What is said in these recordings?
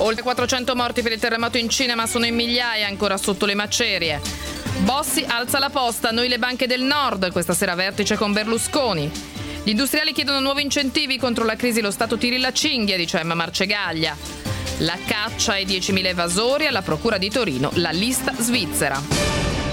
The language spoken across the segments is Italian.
Oltre 400 morti per il terremoto in Cina, ma sono in migliaia ancora sotto le macerie. Bossi alza la posta, noi le banche del nord, questa sera vertice con Berlusconi. Gli industriali chiedono nuovi incentivi contro la crisi, lo Stato tiri la cinghia, dice Emma Marcegaglia. La caccia ai 10.000 evasori, alla Procura di Torino la lista svizzera.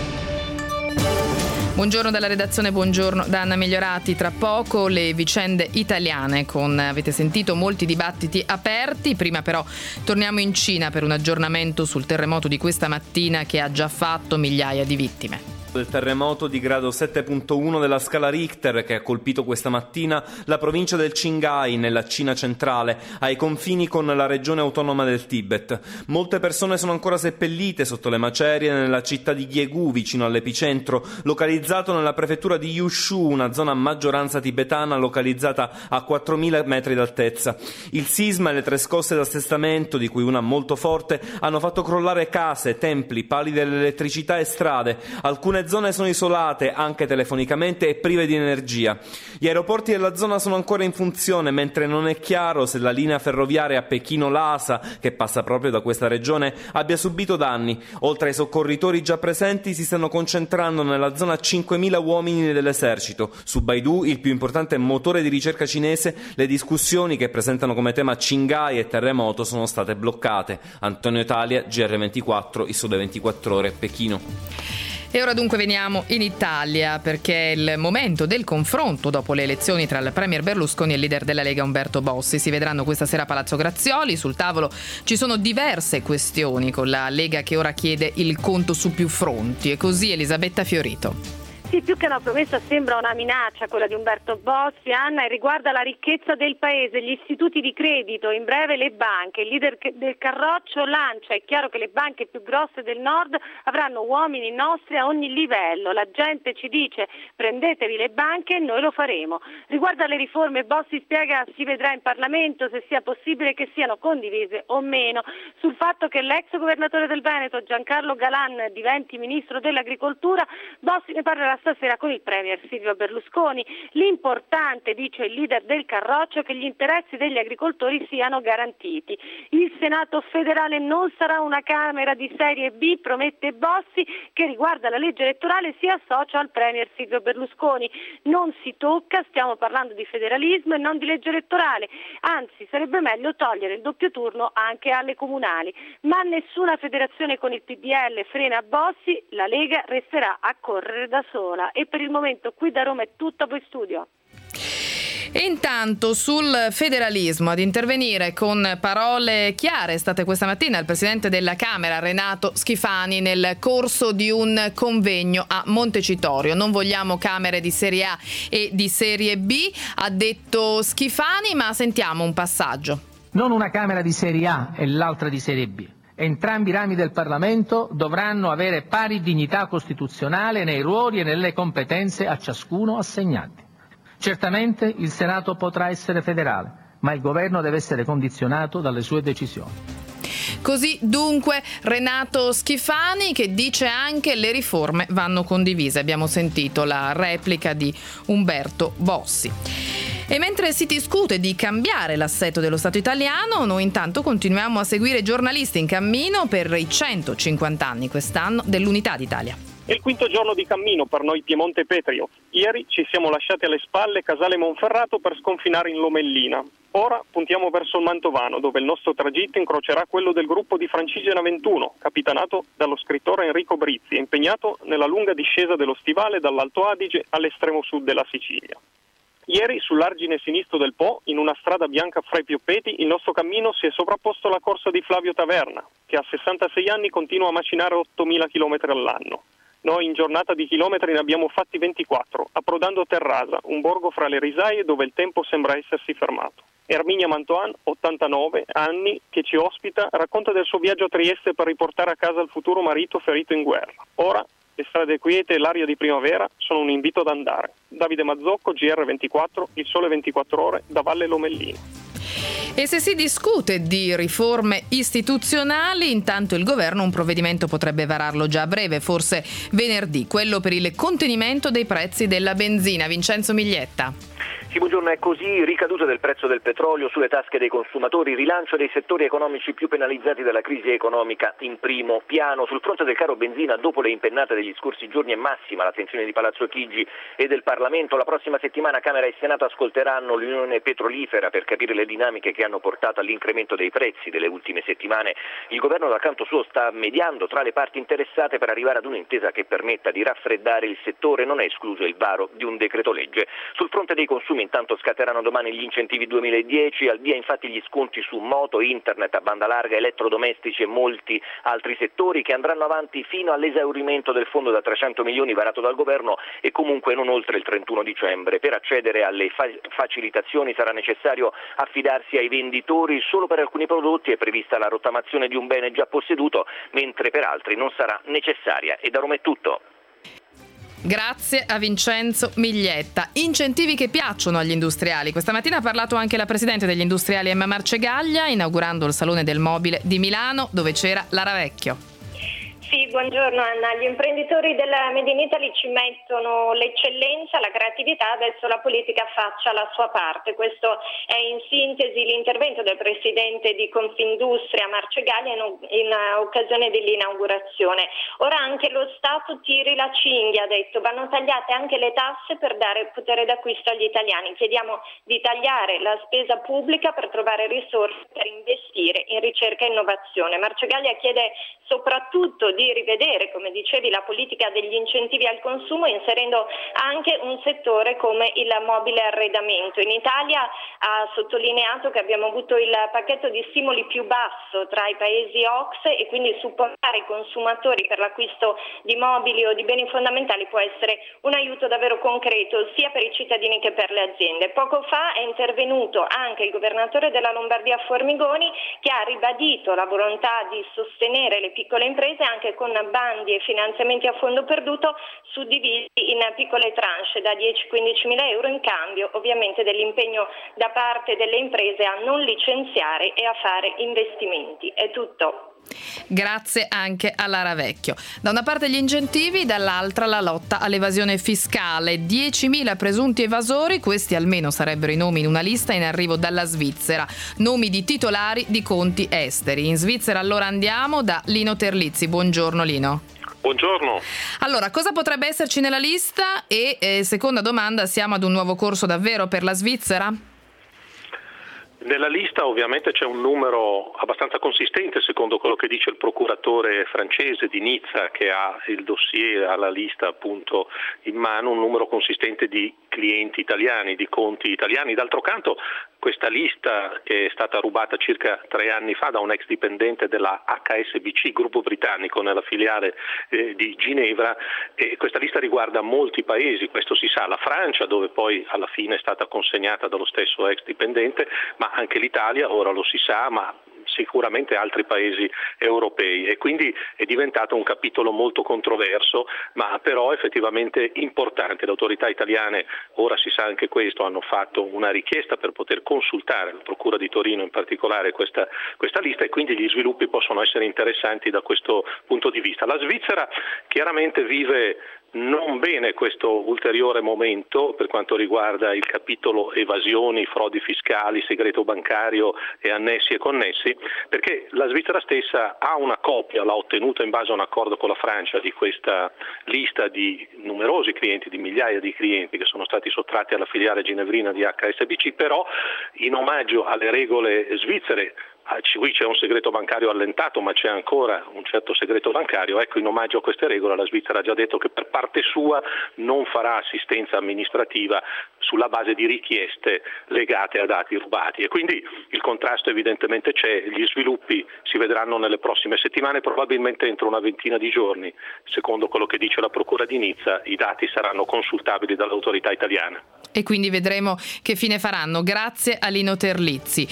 Buongiorno dalla redazione, buongiorno da Anna Migliorati. Tra poco le vicende italiane con, avete sentito, molti dibattiti aperti. Prima però torniamo in Cina per un aggiornamento sul terremoto di questa mattina che ha già fatto migliaia di vittime. Del terremoto di grado 7.1 della scala Richter che ha colpito questa mattina la provincia del Qinghai nella Cina centrale, ai confini con la regione autonoma del Tibet. Molte persone sono ancora seppellite sotto le macerie nella città di Ghiegu, vicino all'epicentro, localizzato nella prefettura di Yushu, una zona a maggioranza tibetana localizzata a 4.000 metri d'altezza. Il sisma e le 3 scosse d'assestamento, di cui una molto forte, hanno fatto crollare case, templi, pali dell'elettricità e strade. Alcune zone sono isolate anche telefonicamente e prive di energia. Gli aeroporti della zona sono ancora in funzione, mentre non è chiaro se la linea ferroviaria Pechino-Lhasa, che passa proprio da questa regione, abbia subito danni. Oltre ai soccorritori già presenti, si stanno concentrando nella zona 5.000 uomini dell'esercito. Su Baidu, il più importante motore di ricerca cinese, le discussioni che presentano come tema Qinghai e terremoto sono state bloccate. Antonio Italia, GR24, Il Sole 24 Ore, Pechino. E ora dunque veniamo in Italia, perché è il momento del confronto dopo le elezioni tra il premier Berlusconi e il leader della Lega Umberto Bossi. Si vedranno questa sera a Palazzo Grazioli. Sul tavolo ci sono diverse questioni, con la Lega che ora chiede il conto su più fronti. E così Elisabetta Fiorito. Sì, più che una promessa sembra una minaccia quella di Umberto Bossi, Anna, e riguarda la ricchezza del paese, gli istituti di credito, in breve le banche. Il leader del Carroccio lancia: è chiaro che le banche più grosse del nord avranno uomini nostri a ogni livello. La gente ci dice: prendetevi le banche e noi lo faremo. Riguarda le riforme, Bossi spiega: si vedrà in Parlamento se sia possibile che siano condivise o meno. Sul fatto che l'ex governatore del Veneto Giancarlo Galan diventi ministro dell'agricoltura, Bossi ne parlerà stasera con il premier Silvio Berlusconi. L'importante, dice il leader del Carroccio, è che gli interessi degli agricoltori siano garantiti. Il Senato federale non sarà una Camera di serie B, promette Bossi, che riguarda la legge elettorale si associa al premier Silvio Berlusconi. Non si tocca, stiamo parlando di federalismo e non di legge elettorale, anzi sarebbe meglio togliere il doppio turno anche alle comunali. Ma nessuna federazione con il PDL frena Bossi, la Lega resterà a correre da sola. E per il momento qui da Roma è tutto, a voi studio. E intanto sul federalismo ad intervenire con parole chiare è stata questa mattina il presidente della Camera Renato Schifani nel corso di un convegno a Montecitorio. Non vogliamo Camere di serie A e di serie B, ha detto Schifani, ma sentiamo un passaggio. Non una Camera di serie A e l'altra di serie B. Entrambi i rami del Parlamento dovranno avere pari dignità costituzionale nei ruoli e nelle competenze a ciascuno assegnati. Certamente il Senato potrà essere federale, ma il governo deve essere condizionato dalle sue decisioni. Così dunque Renato Schifani, che dice anche le riforme vanno condivise. Abbiamo sentito la replica di Umberto Bossi. E mentre si discute di cambiare l'assetto dello Stato italiano, noi intanto continuiamo a seguire giornalisti in cammino per i 150 anni quest'anno dell'Unità d'Italia. È il quinto giorno di cammino per noi Piemonte Petrio. Ieri ci siamo lasciati alle spalle Casale Monferrato per sconfinare in Lomellina. Ora puntiamo verso il Mantovano, dove il nostro tragitto incrocerà quello del gruppo di Francigena 21, capitanato dallo scrittore Enrico Brizzi, impegnato nella lunga discesa dello Stivale dall'Alto Adige all'estremo sud della Sicilia. Ieri, sull'argine sinistro del Po, in una strada bianca fra i Pioppeti, il nostro cammino si è sovrapposto alla corsa di Flavio Taverna, che a 66 anni continua a macinare 8.000 km all'anno. Noi in giornata di chilometri ne abbiamo fatti 24, approdando a Terrasa, un borgo fra le risaie dove il tempo sembra essersi fermato. Erminia Mantoan, 89 anni, che ci ospita, racconta del suo viaggio a Trieste per riportare a casa il futuro marito ferito in guerra. Ora le strade quiete e l'aria di primavera sono un invito ad andare. Davide Mazzocco, GR24, Il Sole 24 Ore, da Valle Lomellino. E se si discute di riforme istituzionali, intanto il governo un provvedimento potrebbe vararlo già a breve, forse venerdì, quello per il contenimento dei prezzi della benzina. Vincenzo Miglietta. Sì, buongiorno, è così: ricadute del prezzo del petrolio sulle tasche dei consumatori, rilancio dei settori economici più penalizzati dalla crisi economica in primo piano. Sul fronte del caro benzina, dopo le impennate degli scorsi giorni, è massima l'attenzione di Palazzo Chigi e del Parlamento. La prossima settimana Camera e Senato ascolteranno l'Unione Petrolifera per capire le dinamiche che hanno portato all'incremento dei prezzi delle ultime settimane. Il governo dal canto suo sta mediando tra le parti interessate per arrivare ad un'intesa che permetta di raffreddare il settore. Non è escluso il varo di un decreto legge. Sul fronte dei consumi intanto scatteranno domani gli incentivi 2010, al via infatti gli sconti su moto, internet a banda larga, elettrodomestici e molti altri settori che andranno avanti fino all'esaurimento del fondo da 300 milioni varato dal governo e comunque non oltre il 31 dicembre. Per accedere alle facilitazioni sarà necessario affidarsi ai venditori. Solo per alcuni prodotti è prevista la rottamazione di un bene già posseduto, mentre per altri non sarà necessaria. E da Roma è tutto. Grazie a Vincenzo Miglietta. Incentivi che piacciono agli industriali. Questa mattina ha parlato anche la presidente degli industriali Emma Marcegaglia, inaugurando il Salone del Mobile di Milano, dove c'era Lara Vecchio. Sì, buongiorno Anna. Gli imprenditori del Made in Italy ci mettono l'eccellenza, la creatività, adesso la politica faccia la sua parte. Questo è in sintesi l'intervento del presidente di Confindustria Marcegaglia in occasione dell'inaugurazione. Ora anche lo Stato tiri la cinghia, ha detto, vanno tagliate anche le tasse per dare potere d'acquisto agli italiani. Chiediamo di tagliare la spesa pubblica per trovare risorse per investire in ricerca e innovazione. Marcegaglia chiede soprattutto di rivedere, come dicevi, la politica degli incentivi al consumo, inserendo anche un settore come il mobile arredamento. In Italia ha sottolineato che abbiamo avuto il pacchetto di stimoli più basso tra i paesi OCSE e quindi supportare i consumatori per l'acquisto di mobili o di beni fondamentali può essere un aiuto davvero concreto sia per i cittadini che per le aziende. Poco fa è intervenuto anche il governatore della Lombardia Formigoni, che ha ribadito la volontà di sostenere le piccole imprese anche con bandi e finanziamenti a fondo perduto suddivisi in piccole tranche da 10-15 mila euro, in cambio ovviamente dell'impegno da parte delle imprese a non licenziare e a fare investimenti. È tutto. Grazie anche a Lara Vecchio. Da una parte gli incentivi, dall'altra la lotta all'evasione fiscale. 10.000 presunti evasori, questi almeno sarebbero i nomi in una lista in arrivo dalla Svizzera, nomi di titolari di conti esteri. In Svizzera allora andiamo da Lino Terlizzi. Buongiorno Lino. Buongiorno. Allora, cosa potrebbe esserci nella lista? E seconda domanda, siamo ad un nuovo corso davvero per la Svizzera? Nella lista ovviamente c'è un numero abbastanza consistente, secondo quello che dice il procuratore francese di Nizza, che ha il dossier alla lista appunto in mano, un numero consistente di clienti italiani, di conti italiani. D'altro canto questa lista, che è stata rubata circa 3 anni fa da un ex dipendente della HSBC, gruppo britannico nella filiale di Ginevra, e questa lista riguarda molti paesi, questo si sa, la Francia, dove poi alla fine è stata consegnata dallo stesso ex dipendente, ma anche l'Italia, ora lo si sa, ma sicuramente altri paesi europei, e quindi è diventato un capitolo molto controverso, ma però effettivamente importante. Le autorità italiane, ora si sa anche questo, hanno fatto una richiesta per poter consultare, la Procura di Torino in particolare, questa lista, e quindi gli sviluppi possono essere interessanti da questo punto di vista. La Svizzera chiaramente vive non bene questo ulteriore momento per quanto riguarda il capitolo evasioni, frodi fiscali, segreto bancario e annessi e connessi, perché la Svizzera stessa ha una copia, l'ha ottenuta in base a un accordo con la Francia, di questa lista di numerosi clienti, di migliaia di clienti che sono stati sottratti alla filiale ginevrina di HSBC, però in omaggio alle regole svizzere. Qui c'è un segreto bancario allentato, ma c'è ancora un certo segreto bancario. Ecco, in omaggio a queste regole la Svizzera ha già detto che per parte sua non farà assistenza amministrativa sulla base di richieste legate a dati rubati, e quindi il contrasto evidentemente c'è. Gli sviluppi si vedranno nelle prossime settimane, probabilmente entro una ventina di giorni. Secondo quello che dice la Procura di Nizza, i dati saranno consultabili dalle autorità italiane. E quindi vedremo che fine faranno. Grazie a Lino Terlizzi.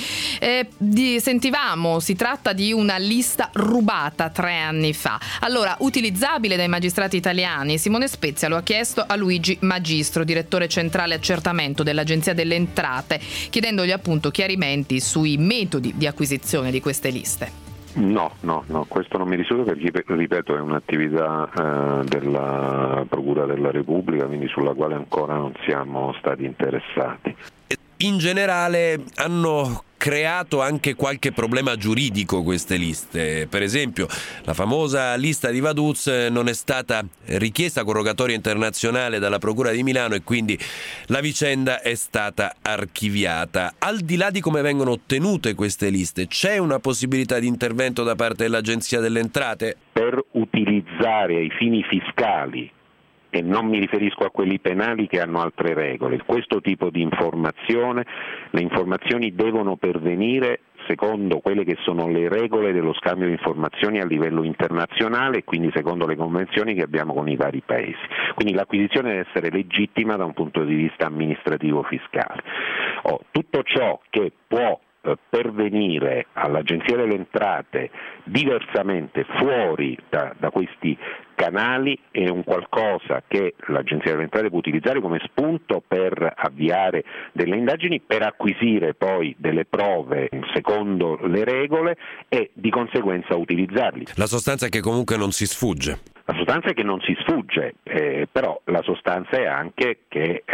Sentivamo, si tratta di una lista rubata 3 anni fa. Allora, utilizzabile dai magistrati italiani? Simone Spezia lo ha chiesto a Luigi Magistro, direttore centrale accertamento dell'Agenzia delle Entrate, chiedendogli appunto chiarimenti sui metodi di acquisizione di queste liste. No, questo non mi risulta perché, ripeto, è un'attività della Procura della Repubblica, quindi sulla quale ancora non siamo stati interessati. In generale hanno creato anche qualche problema giuridico queste liste. Per esempio, la famosa lista di Vaduz non è stata richiesta con rogatoria internazionale dalla Procura di Milano e quindi la vicenda è stata archiviata. Al di là di come vengono ottenute queste liste, c'è una possibilità di intervento da parte dell'Agenzia delle Entrate? Per utilizzare ai fini fiscali, e non mi riferisco a quelli penali che hanno altre regole, questo tipo di informazione, le informazioni devono pervenire secondo quelle che sono le regole dello scambio di informazioni a livello internazionale e quindi secondo le convenzioni che abbiamo con i vari paesi. Quindi l'acquisizione deve essere legittima da un punto di vista amministrativo fiscale. Tutto ciò che può pervenire all'Agenzia delle Entrate diversamente fuori da questi canali è un qualcosa che l'Agenzia delle Entrate può utilizzare come spunto per avviare delle indagini, per acquisire poi delle prove secondo le regole e di conseguenza utilizzarli. La sostanza è che comunque non si sfugge. La sostanza è che non si sfugge, però la sostanza è anche che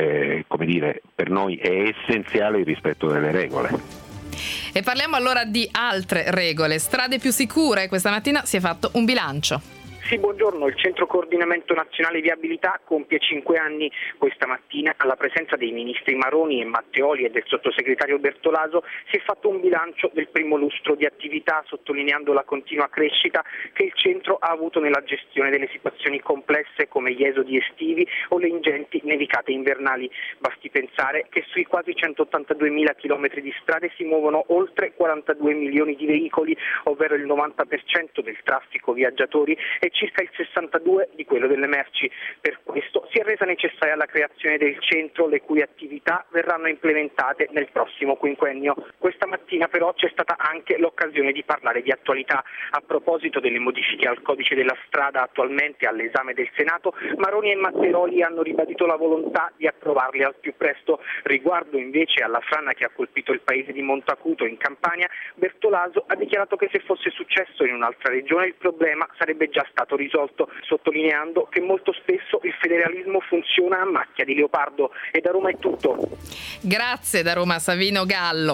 per noi è essenziale il rispetto delle regole. E parliamo allora di altre regole. Strade più sicure. Questa mattina si è fatto un bilancio. Sì, buongiorno. Il Centro Coordinamento Nazionale Viabilità compie 5 anni questa mattina. Alla presenza dei ministri Maroni e Matteoli e del sottosegretario Bertolaso si è fatto un bilancio del primo lustro di attività, sottolineando la continua crescita che il centro ha avuto nella gestione delle situazioni complesse come gli esodi estivi o le ingenti nevicate invernali. Basti pensare che sui quasi 182.000 chilometri di strade si muovono oltre 42 milioni di veicoli, ovvero il 90% del traffico viaggiatori e circa il 62% di quello delle merci. Per questo si è resa necessaria la creazione del centro, le cui attività verranno implementate nel prossimo quinquennio. Questa mattina però c'è stata anche l'occasione di parlare di attualità. A proposito delle modifiche al codice della strada attualmente all'esame del Senato, Maroni e Matteoli hanno ribadito la volontà di approvarli al più presto. Riguardo invece alla frana che ha colpito il paese di Montacuto in Campania, Bertolaso ha dichiarato che se fosse successo in un'altra regione il problema sarebbe già stato risolto, sottolineando che molto spesso il federalismo funziona a macchia di leopardo. E da Roma è tutto. Grazie da Roma Savino Gallo.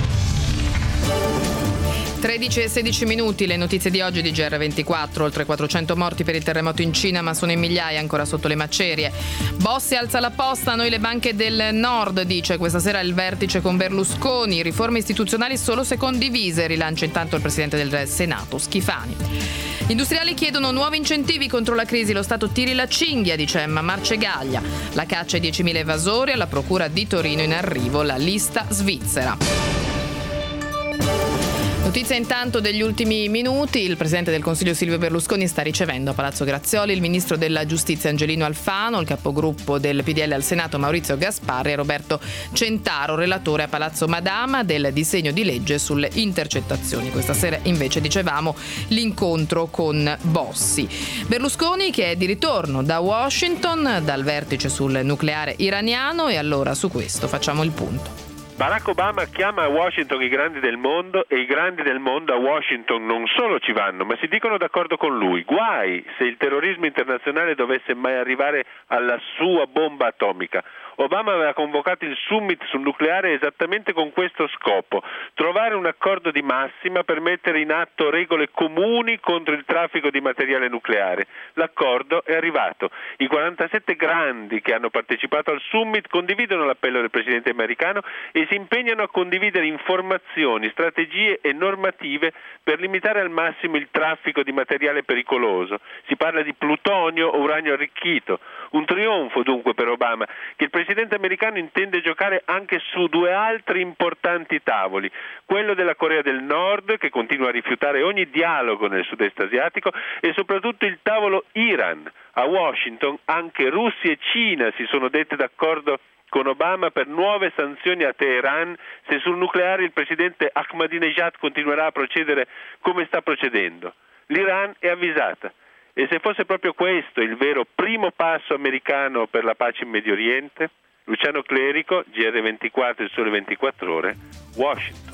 13 e 16 minuti, le notizie di oggi di GR24, oltre 400 morti per il terremoto in Cina, ma sono in migliaia ancora sotto le macerie. Bossi alza la posta, noi le banche del Nord, dice questa sera il vertice con Berlusconi, riforme istituzionali solo se condivise, rilancia intanto il presidente del Senato, Schifani. Industriali chiedono nuovi incentivi contro la crisi, lo Stato tiri la cinghia, dice Emma Marcegaglia. La caccia ai 10.000 evasori, alla procura di Torino in arrivo la lista svizzera. Notizia intanto degli ultimi minuti, il Presidente del Consiglio Silvio Berlusconi sta ricevendo a Palazzo Grazioli il Ministro della Giustizia Angelino Alfano, il capogruppo del PDL al Senato Maurizio Gasparri e Roberto Centaro, relatore a Palazzo Madama del disegno di legge sulle intercettazioni. Questa sera invece dicevamo l'incontro con Bossi. Berlusconi che è di ritorno da Washington, dal vertice sul nucleare iraniano, e allora su questo facciamo il punto. Barack Obama chiama a Washington i grandi del mondo e i grandi del mondo a Washington non solo ci vanno, ma si dicono d'accordo con lui. Guai se il terrorismo internazionale dovesse mai arrivare alla sua bomba atomica. Obama aveva convocato il summit sul nucleare esattamente con questo scopo: trovare un accordo di massima per mettere in atto regole comuni contro il traffico di materiale nucleare. L'accordo è arrivato. I 47 grandi che hanno partecipato al summit condividono l'appello del presidente americano e si impegnano a condividere informazioni, strategie e normative per limitare al massimo il traffico di materiale pericoloso. Si parla di plutonio o uranio arricchito. Un trionfo dunque per Obama, che il presidente americano intende giocare anche su due altri importanti tavoli: quello della Corea del Nord, che continua a rifiutare ogni dialogo nel sud-est asiatico, e soprattutto il tavolo Iran. A Washington anche Russia e Cina si sono dette d'accordo con Obama per nuove sanzioni a Teheran se sul nucleare il presidente Ahmadinejad continuerà a procedere come sta procedendo. L'Iran è avvisata. E se fosse proprio questo il vero primo passo americano per la pace in Medio Oriente? Luciano Clerico, GR24, il Sole 24 Ore, Washington.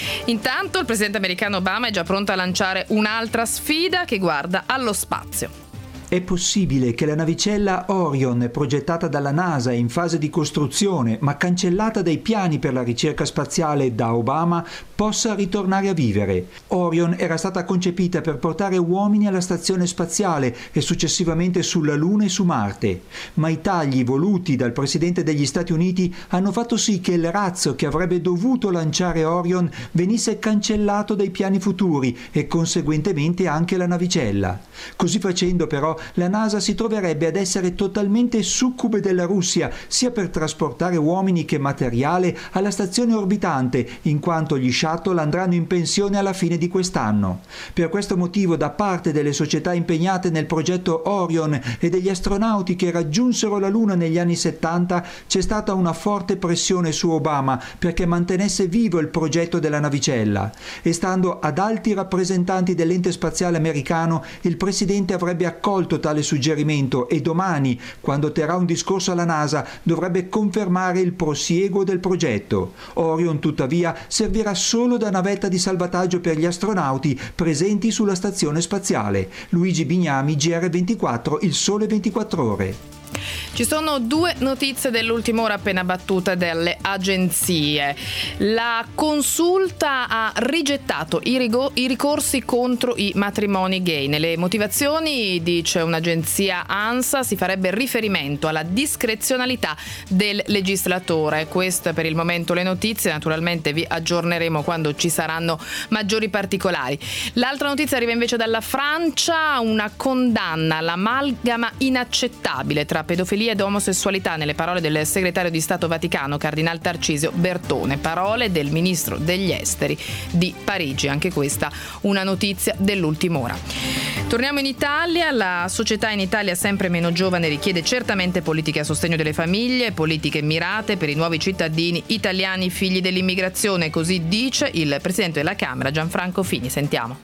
Intanto il presidente americano Obama è già pronto a lanciare un'altra sfida che guarda allo spazio. È possibile che la navicella Orion, progettata dalla NASA e in fase di costruzione, ma cancellata dai piani per la ricerca spaziale da Obama, possa ritornare a vivere. Orion era stata concepita per portare uomini alla stazione spaziale e successivamente sulla Luna e su Marte, ma i tagli voluti dal presidente degli Stati Uniti hanno fatto sì che il razzo che avrebbe dovuto lanciare Orion venisse cancellato dai piani futuri e conseguentemente anche la navicella. Così facendo però la NASA si troverebbe ad essere totalmente succube della Russia, sia per trasportare uomini che materiale alla stazione orbitante, in quanto gli shuttle andranno in pensione alla fine di quest'anno. Per questo motivo, da parte delle società impegnate nel progetto Orion e degli astronauti che raggiunsero la Luna negli anni 70, c'è stata una forte pressione su Obama perché mantenesse vivo il progetto della navicella. E stando ad alti rappresentanti dell'ente spaziale americano, il presidente avrebbe accolto tale suggerimento e domani, quando terrà un discorso alla NASA, dovrebbe confermare il prosieguo del progetto. Orion, tuttavia, servirà solo da navetta di salvataggio per gli astronauti presenti sulla stazione spaziale. Luigi Bignami, GR24, Il Sole 24 Ore. Ci sono due notizie dell'ultima ora appena battute dalle agenzie. La Consulta ha rigettato i ricorsi contro i matrimoni gay. Nelle motivazioni, dice un'agenzia ANSA, si farebbe riferimento alla discrezionalità del legislatore. Queste per il momento le notizie, naturalmente vi aggiorneremo quando ci saranno maggiori particolari. L'altra notizia arriva invece dalla Francia, una condanna all'amalgama inaccettabile tra pedofilia ed omosessualità, nelle parole del segretario di Stato Vaticano, Cardinal Tarcisio Bertone, parole del ministro degli esteri di Parigi. Anche questa una notizia dell'ultima ora. Torniamo in Italia. La società in Italia sempre meno giovane richiede certamente politiche a sostegno delle famiglie, politiche mirate per i nuovi cittadini italiani figli dell'immigrazione, così dice il presidente della Camera Gianfranco Fini. Sentiamo.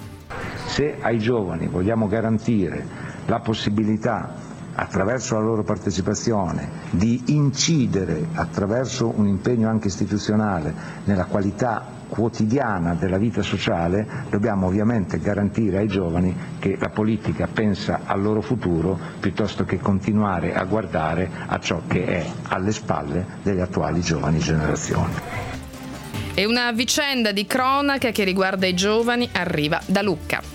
Se ai giovani vogliamo garantire la possibilità, attraverso la loro partecipazione, di incidere attraverso un impegno anche istituzionale nella qualità quotidiana della vita sociale, dobbiamo ovviamente garantire ai giovani che la politica pensa al loro futuro piuttosto che continuare a guardare a ciò che è alle spalle delle attuali giovani generazioni. E una vicenda di cronaca che riguarda i giovani arriva da Lucca.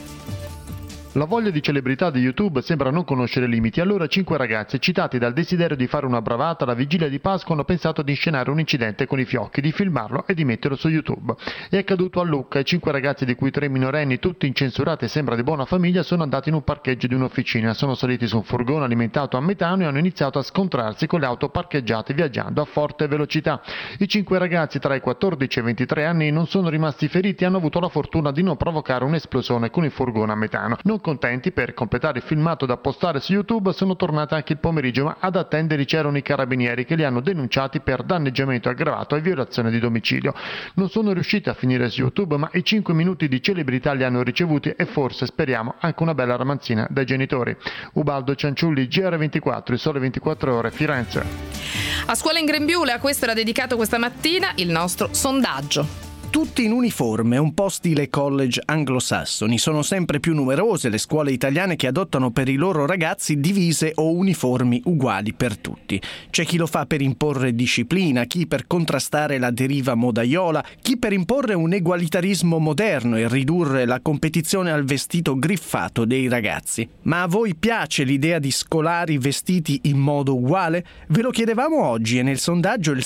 La voglia di celebrità di YouTube sembra non conoscere limiti, allora 5 ragazzi, eccitati dal desiderio di fare una bravata alla vigilia di Pasqua, hanno pensato di inscenare un incidente con i fiocchi, di filmarlo e di metterlo su YouTube. È accaduto a Lucca e 5 ragazzi, di cui 3 minorenni, tutti incensurati e sembra di buona famiglia, sono andati in un parcheggio di un'officina, sono saliti su un furgone alimentato a metano e hanno iniziato a scontrarsi con le auto parcheggiate viaggiando a forte velocità. I 5 ragazzi tra i 14 e i 23 anni non sono rimasti feriti e hanno avuto la fortuna di non provocare un'esplosione con il furgone a metano. Non contenti, per completare il filmato da postare su YouTube, sono tornati anche il pomeriggio, ma ad attenderli c'erano i carabinieri che li hanno denunciati per danneggiamento aggravato e violazione di domicilio. Non sono riusciti a finire su YouTube, ma i 5 minuti di celebrità li hanno ricevuti e forse, speriamo, anche una bella ramanzina dai genitori. Ubaldo Cianciulli, GR24, Il Sole 24 Ore, Firenze. A scuola in Grembiule, a questo era dedicato questa mattina il nostro sondaggio. Tutti in uniforme, un po' stile college anglosassoni. Sono sempre più numerose le scuole italiane che adottano per i loro ragazzi divise o uniformi uguali per tutti. C'è chi lo fa per imporre disciplina, chi per contrastare la deriva modaiola, chi per imporre un egualitarismo moderno e ridurre la competizione al vestito griffato dei ragazzi. Ma a voi piace l'idea di scolari vestiti in modo uguale? Ve lo chiedevamo oggi e nel sondaggio il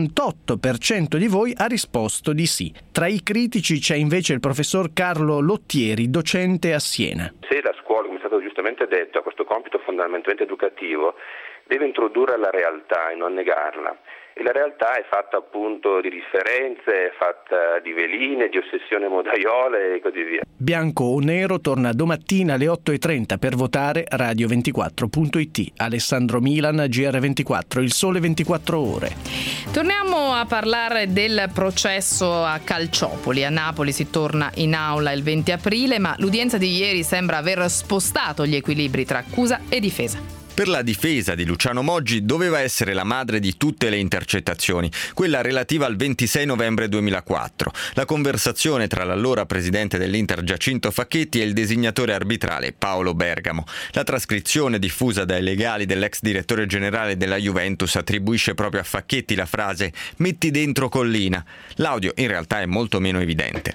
78% di voi ha risposto di sì. Tra i critici c'è invece il professor Carlo Lottieri, docente a Siena. Se la scuola, come è stato giustamente detto, ha questo compito fondamentalmente educativo, deve introdurre la realtà e non negarla. E la realtà è fatta appunto di differenze, è fatta di veline, di ossessione modaiole e così via. Bianco o nero torna domattina alle 8:30 per votare radio24.it. Alessandro Milan, GR24, Il Sole 24 Ore. Torniamo a parlare del processo a Calciopoli. A Napoli si torna in aula il 20 aprile, ma l'udienza di ieri sembra aver spostato gli equilibri tra accusa e difesa. Per la difesa di Luciano Moggi doveva essere la madre di tutte le intercettazioni, quella relativa al 26 novembre 2004, la conversazione tra l'allora presidente dell'Inter Giacinto Facchetti e il designatore arbitrale Paolo Bergamo. La trascrizione diffusa dai legali dell'ex direttore generale della Juventus attribuisce proprio a Facchetti la frase «metti dentro Collina». L'audio in realtà è molto meno evidente.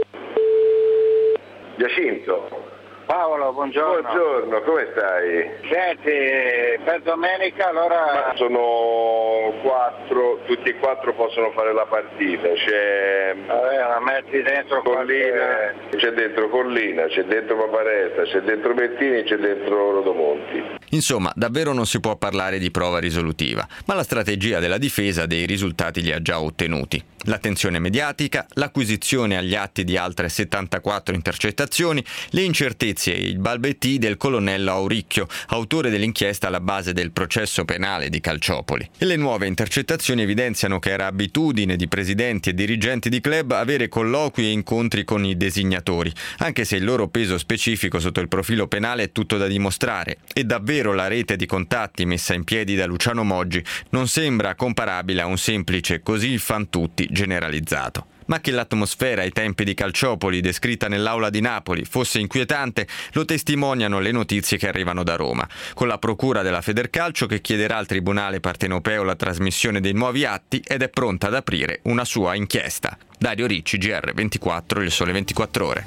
Giacinto. Paolo, buongiorno. Buongiorno, come stai? Senti, per domenica allora... Ma sono 4, tutti e 4 possono fare la partita. C'è la metti dentro Collina, c'è dentro Collina, c'è dentro Paparetta, c'è dentro Bettini, c'è dentro Rodomonti. Insomma, davvero non si può parlare di prova risolutiva, ma la strategia della difesa dei risultati li ha già ottenuti. L'attenzione mediatica, l'acquisizione agli atti di altre 74 intercettazioni, le incertezze e il balbettì del colonnello Auricchio, autore dell'inchiesta alla base del processo penale di Calciopoli. E le nuove intercettazioni evidenziano che era abitudine di presidenti e dirigenti di club avere colloqui e incontri con i designatori, anche se il loro peso specifico sotto il profilo penale è tutto da dimostrare. E davvero la rete di contatti messa in piedi da Luciano Moggi non sembra comparabile a un semplice così fan tutti generalizzato. Ma che l'atmosfera ai tempi di Calciopoli, descritta nell'aula di Napoli, fosse inquietante, lo testimoniano le notizie che arrivano da Roma, con la procura della Federcalcio che chiederà al Tribunale Partenopeo la trasmissione dei nuovi atti ed è pronta ad aprire una sua inchiesta. Dario Ricci, GR24, Il Sole 24 Ore.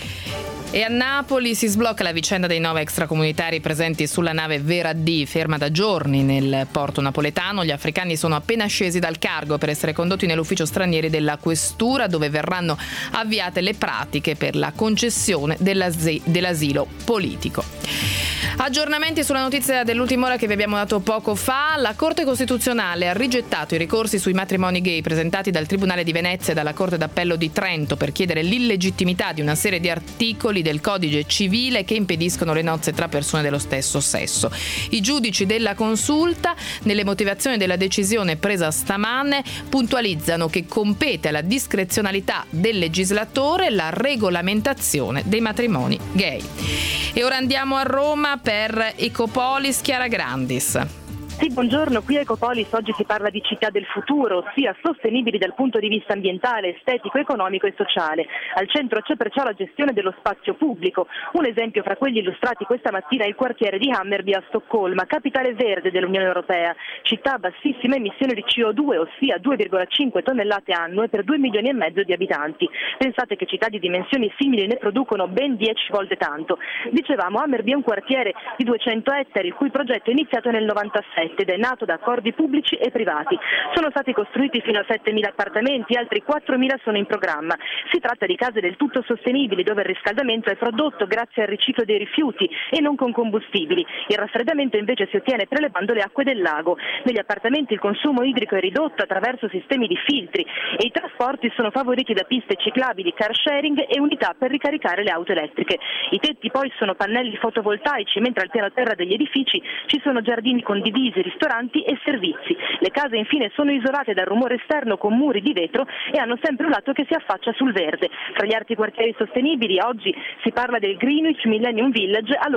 E a Napoli si sblocca la vicenda dei 9 extracomunitari presenti sulla nave Vera D, ferma da giorni nel porto napoletano. Gli africani sono appena scesi dal cargo per essere condotti nell'ufficio stranieri della questura, dove verranno avviate le pratiche per la concessione dell'asilo politico. Aggiornamenti sulla notizia dell'ultima ora che vi abbiamo dato poco fa. La Corte Costituzionale ha rigettato i ricorsi sui matrimoni gay presentati dal Tribunale di Venezia e dalla Corte d'Appello di Trento per chiedere l'illegittimità di una serie di articoli del Codice Civile che impediscono le nozze tra persone dello stesso sesso. I giudici della consulta, nelle motivazioni della decisione presa stamane, puntualizzano che compete alla discrezionalità del legislatore la regolamentazione dei matrimoni gay. E ora andiamo a Roma per Ecopolis. Chiara Grandis. Sì, buongiorno. Qui a Ecopolis oggi si parla di città del futuro, ossia sostenibili dal punto di vista ambientale, estetico, economico e sociale. Al centro c'è perciò la gestione dello spazio pubblico. Un esempio fra quelli illustrati questa mattina è il quartiere di Hammarby a Stoccolma, capitale verde dell'Unione Europea, città a bassissime emissioni di CO2, ossia 2,5 tonnellate annue per 2 milioni e mezzo di abitanti. Pensate che città di dimensioni simili ne producono ben 10 volte tanto. Dicevamo, Hammarby è un quartiere di 200 ettari, il cui progetto è iniziato nel 97. Ed è nato da accordi pubblici e privati. Sono stati costruiti fino a 7.000 appartamenti, altri 4.000 sono in programma. Si tratta di case del tutto sostenibili dove il riscaldamento è prodotto grazie al riciclo dei rifiuti e non con combustibili. Il raffreddamento invece si ottiene prelevando le acque del lago. Negli appartamenti il consumo idrico è ridotto attraverso sistemi di filtri e i trasporti sono favoriti da piste ciclabili, car sharing e unità per ricaricare le auto elettriche. I tetti poi sono pannelli fotovoltaici, mentre al piano terra degli edifici ci sono giardini condivisi, ristoranti e servizi. Le case infine sono isolate dal rumore esterno con muri di vetro e hanno sempre un lato che si affaccia sul verde. Fra gli altri quartieri sostenibili oggi si parla del Greenwich Millennium Village a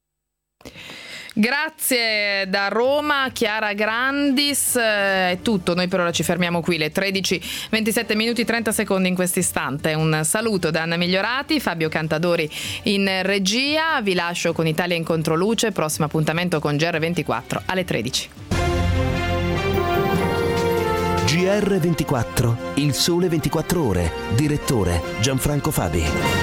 Grazie da Roma, Chiara Grandis. È tutto, noi per ora ci fermiamo qui, le 13:27 minuti 30 secondi in questo istante. Un saluto da Anna Migliorati, Fabio Cantadori in regia. Vi lascio con Italia in Controluce, prossimo appuntamento con GR24 alle 13. GR24, Il Sole 24 Ore, direttore Gianfranco Fabi.